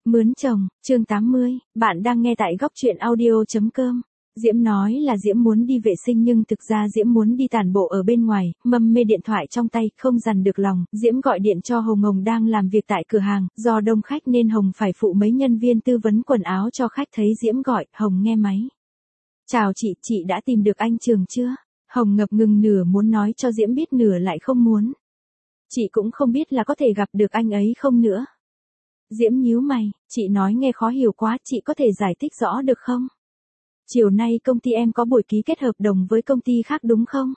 Mướn chồng, chương 80, bạn đang nghe tại góc truyện audio.com. Diễm nói là Diễm muốn đi vệ sinh nhưng thực ra Diễm muốn đi tản bộ ở bên ngoài, mâm mê điện thoại trong tay, không dằn được lòng. Diễm gọi điện cho Hồng đang làm việc tại cửa hàng, do đông khách nên Hồng phải phụ mấy nhân viên tư vấn quần áo cho khách. Thấy Diễm gọi, Hồng nghe máy. Chào chị đã tìm được anh Trường chưa? Hồng ngập ngừng, nửa muốn nói cho Diễm biết nửa lại không muốn. Chị cũng không biết là có thể gặp được anh ấy không nữa. Diễm nhíu mày, chị nói nghe khó hiểu quá, chị có thể giải thích rõ được không? Chiều nay công ty em có buổi ký kết hợp đồng với công ty khác đúng không?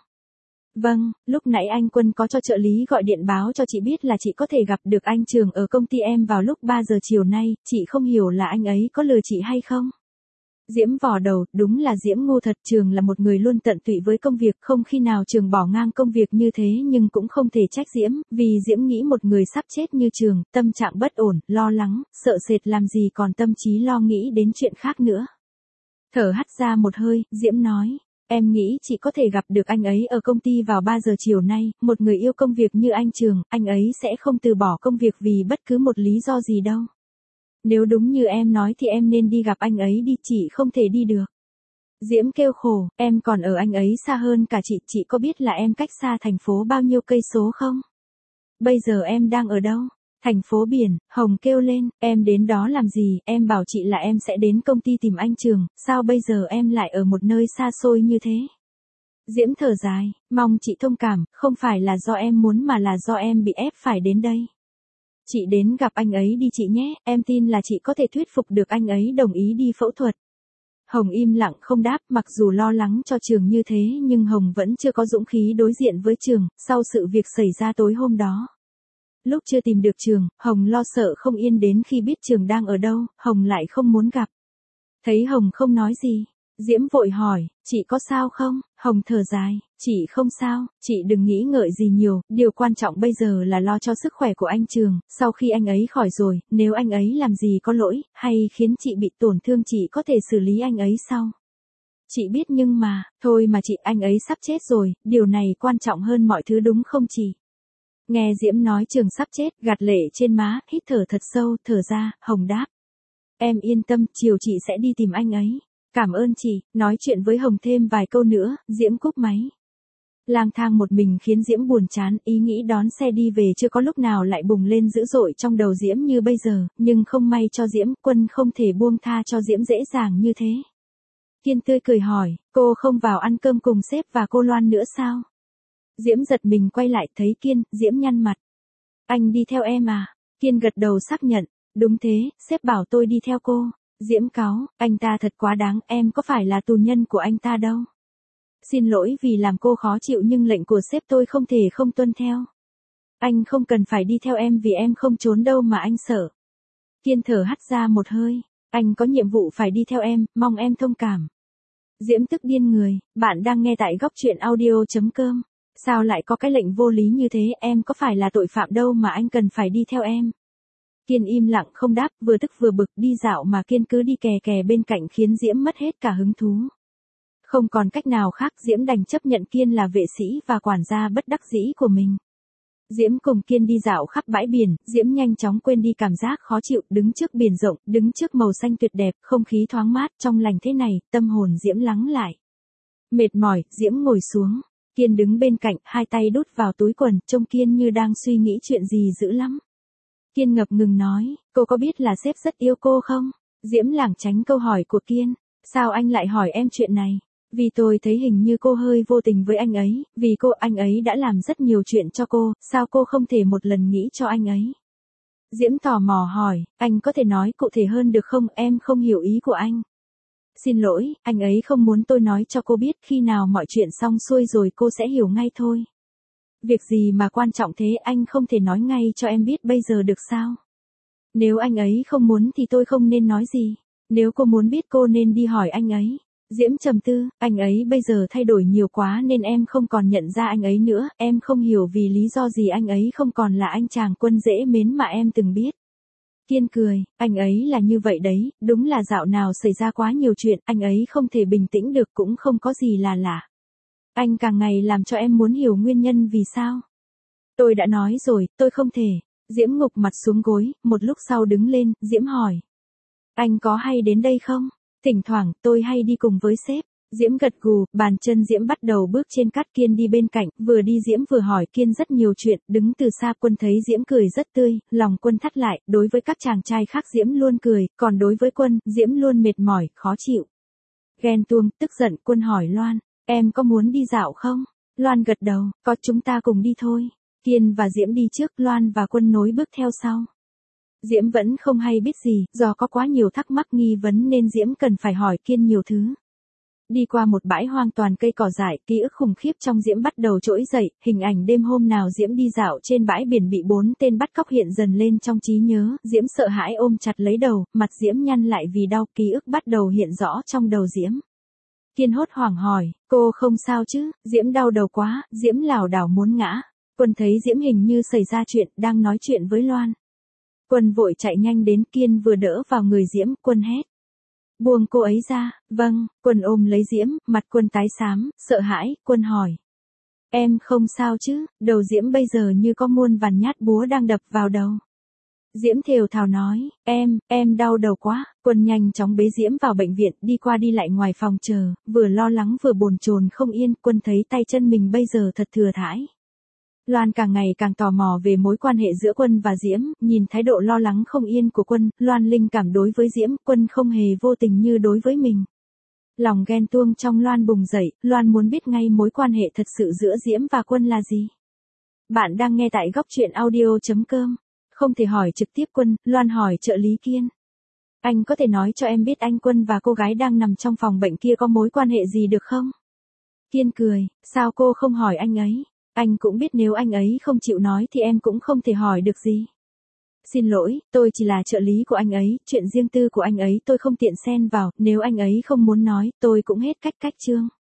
Vâng, lúc nãy anh Quân có cho trợ lý gọi điện báo cho chị biết là chị có thể gặp được anh Trường ở công ty em vào lúc 3 giờ chiều nay, chị không hiểu là anh ấy có lừa chị hay không? Diễm vò đầu, đúng là Diễm ngu thật. Trường là một người luôn tận tụy với công việc, không khi nào Trường bỏ ngang công việc như thế, nhưng cũng không thể trách Diễm, vì Diễm nghĩ một người sắp chết như Trường, tâm trạng bất ổn, lo lắng, sợ sệt làm gì còn tâm trí lo nghĩ đến chuyện khác nữa. Thở hắt ra một hơi, Diễm nói, em nghĩ chị có thể gặp được anh ấy ở công ty vào 3 giờ chiều nay, một người yêu công việc như anh Trường, anh ấy sẽ không từ bỏ công việc vì bất cứ một lý do gì đâu. Nếu đúng như em nói thì em nên đi gặp anh ấy đi, chị không thể đi được. Diễm kêu khổ, em còn ở anh ấy xa hơn cả chị có biết là em cách xa thành phố bao nhiêu cây số không? Bây giờ em đang ở đâu? Thành phố biển. Hồng kêu lên, em đến đó làm gì? Em bảo chị là em sẽ đến công ty tìm anh Trường, sao bây giờ em lại ở một nơi xa xôi như thế? Diễm thở dài, mong chị thông cảm, không phải là do em muốn mà là do em bị ép phải đến đây. Chị đến gặp anh ấy đi chị nhé, em tin là chị có thể thuyết phục được anh ấy đồng ý đi phẫu thuật. Hồng im lặng không đáp, mặc dù lo lắng cho Trường như thế nhưng Hồng vẫn chưa có dũng khí đối diện với Trường, sau sự việc xảy ra tối hôm đó. Lúc chưa tìm được Trường, Hồng lo sợ không yên, đến khi biết Trường đang ở đâu, Hồng lại không muốn gặp. Thấy Hồng không nói gì, Diễm vội hỏi, chị có sao không? Hồng thở dài, chị không sao, chị đừng nghĩ ngợi gì nhiều, điều quan trọng bây giờ là lo cho sức khỏe của anh Trường, sau khi anh ấy khỏi rồi, nếu anh ấy làm gì có lỗi, hay khiến chị bị tổn thương chị có thể xử lý anh ấy sau. Chị biết nhưng mà, thôi mà chị, anh ấy sắp chết rồi, điều này quan trọng hơn mọi thứ đúng không chị? Nghe Diễm nói Trường sắp chết, gạt lệ trên má, hít thở thật sâu, thở ra, Hồng đáp. Em yên tâm, chiều chị sẽ đi tìm anh ấy. Cảm ơn chị. Nói chuyện với Hồng thêm vài câu nữa, Diễm cúp máy. Lang thang một mình khiến Diễm buồn chán, ý nghĩ đón xe đi về chưa có lúc nào lại bùng lên dữ dội trong đầu Diễm như bây giờ, nhưng không may cho Diễm, Quân không thể buông tha cho Diễm dễ dàng như thế. Kiên tươi cười hỏi, cô không vào ăn cơm cùng sếp và cô Loan nữa sao? Diễm giật mình quay lại thấy Kiên, Diễm nhăn mặt. Anh đi theo em à? Kiên gật đầu xác nhận, đúng thế, sếp bảo tôi đi theo cô. Diễm cáu, anh ta thật quá đáng, em có phải là tù nhân của anh ta đâu. Xin lỗi vì làm cô khó chịu nhưng lệnh của sếp tôi không thể không tuân theo. Anh không cần phải đi theo em vì em không trốn đâu mà anh sợ. Kiên thở hắt ra một hơi, anh có nhiệm vụ phải đi theo em, mong em thông cảm. Diễm tức điên người, bạn đang nghe tại góc truyện audio.com. Sao lại có cái lệnh vô lý như thế, em có phải là tội phạm đâu mà anh cần phải đi theo em. Kiên im lặng không đáp, vừa tức vừa bực, đi dạo mà Kiên cứ đi kè kè bên cạnh khiến Diễm mất hết cả hứng thú. Không còn cách nào khác, Diễm đành chấp nhận Kiên là vệ sĩ và quản gia bất đắc dĩ của mình. Diễm cùng Kiên đi dạo khắp bãi biển, Diễm nhanh chóng quên đi cảm giác khó chịu, đứng trước biển rộng, đứng trước màu xanh tuyệt đẹp, không khí thoáng mát, trong lành thế này, tâm hồn Diễm lắng lại. Mệt mỏi, Diễm ngồi xuống. Kiên đứng bên cạnh, hai tay đút vào túi quần, trông Kiên như đang suy nghĩ chuyện gì dữ lắm. Kiên ngập ngừng nói, cô có biết là sếp rất yêu cô không? Diễm lảng tránh câu hỏi của Kiên. Sao anh lại hỏi em chuyện này? Vì tôi thấy hình như cô hơi vô tình với anh ấy, vì anh ấy đã làm rất nhiều chuyện cho cô, sao cô không thể một lần nghĩ cho anh ấy? Diễm tò mò hỏi, anh có thể nói cụ thể hơn được không, em không hiểu ý của anh. Xin lỗi, anh ấy không muốn tôi nói cho cô biết, khi nào mọi chuyện xong xuôi rồi cô sẽ hiểu ngay thôi. Việc gì mà quan trọng thế, anh không thể nói ngay cho em biết bây giờ được sao? Nếu anh ấy không muốn thì tôi không nên nói gì. Nếu cô muốn biết cô nên đi hỏi anh ấy. Diễm trầm tư, anh ấy bây giờ thay đổi nhiều quá nên em không còn nhận ra anh ấy nữa, em không hiểu vì lý do gì anh ấy không còn là anh chàng Quân dễ mến mà em từng biết. Kiên cười, anh ấy là như vậy đấy, đúng là dạo nào xảy ra quá nhiều chuyện, anh ấy không thể bình tĩnh được, cũng không có gì là lạ. Anh càng ngày làm cho em muốn hiểu nguyên nhân vì sao. Tôi đã nói rồi, tôi không thể. Diễm ngục mặt xuống gối, một lúc sau đứng lên, Diễm hỏi. Anh có hay đến đây không? Thỉnh thoảng, tôi hay đi cùng với sếp. Diễm gật gù, bàn chân Diễm bắt đầu bước trên cát, Kiên đi bên cạnh, vừa đi Diễm vừa hỏi Kiên rất nhiều chuyện, đứng từ xa Quân thấy Diễm cười rất tươi, lòng Quân thắt lại, đối với các chàng trai khác Diễm luôn cười, còn đối với Quân, Diễm luôn mệt mỏi, khó chịu. Ghen tuông, tức giận, Quân hỏi Loan, em có muốn đi dạo không? Loan gật đầu, có, chúng ta cùng đi thôi. Kiên và Diễm đi trước, Loan và Quân nối bước theo sau. Diễm vẫn không hay biết gì, do có quá nhiều thắc mắc nghi vấn nên Diễm cần phải hỏi Kiên nhiều thứ. Đi qua một bãi hoang toàn cây cỏ dại, ký ức khủng khiếp trong Diễm bắt đầu trỗi dậy, hình ảnh đêm hôm nào Diễm đi dạo trên bãi biển bị 4 tên bắt cóc hiện dần lên trong trí nhớ, Diễm sợ hãi ôm chặt lấy đầu, mặt Diễm nhăn lại vì đau, ký ức bắt đầu hiện rõ trong đầu Diễm. Kiên hốt hoảng hỏi, cô không sao chứ? Diễm đau đầu quá, Diễm lảo đảo muốn ngã. Quân thấy Diễm hình như xảy ra chuyện, đang nói chuyện với Loan. Quân vội chạy nhanh đến, Kiên vừa đỡ vào người Diễm, Quân hét. Buông cô ấy ra, vâng, Quân ôm lấy Diễm, mặt Quân tái xám, sợ hãi, Quân hỏi. Em không sao chứ? Đầu Diễm bây giờ như có muôn vàn nhát búa đang đập vào đầu. Diễm thều thào nói, em đau đầu quá. Quân nhanh chóng bế Diễm vào bệnh viện, đi qua đi lại ngoài phòng chờ, vừa lo lắng vừa bồn chồn không yên, Quân thấy tay chân mình bây giờ thật thừa thãi. Loan càng ngày càng tò mò về mối quan hệ giữa Quân và Diễm, nhìn thái độ lo lắng không yên của Quân, Loan linh cảm đối với Diễm, Quân không hề vô tình như đối với mình. Lòng ghen tuông trong Loan bùng dậy, Loan muốn biết ngay mối quan hệ thật sự giữa Diễm và Quân là gì. Bạn đang nghe tại góc truyện audio.com. Không thể hỏi trực tiếp Quân, Loan hỏi trợ lý Kiên. Anh có thể nói cho em biết anh Quân và cô gái đang nằm trong phòng bệnh kia có mối quan hệ gì được không? Kiên cười, sao cô không hỏi anh ấy? Anh cũng biết nếu anh ấy không chịu nói thì em cũng không thể hỏi được gì. Xin lỗi, tôi chỉ là trợ lý của anh ấy, chuyện riêng tư của anh ấy tôi không tiện xen vào, nếu anh ấy không muốn nói, tôi cũng hết cách chương.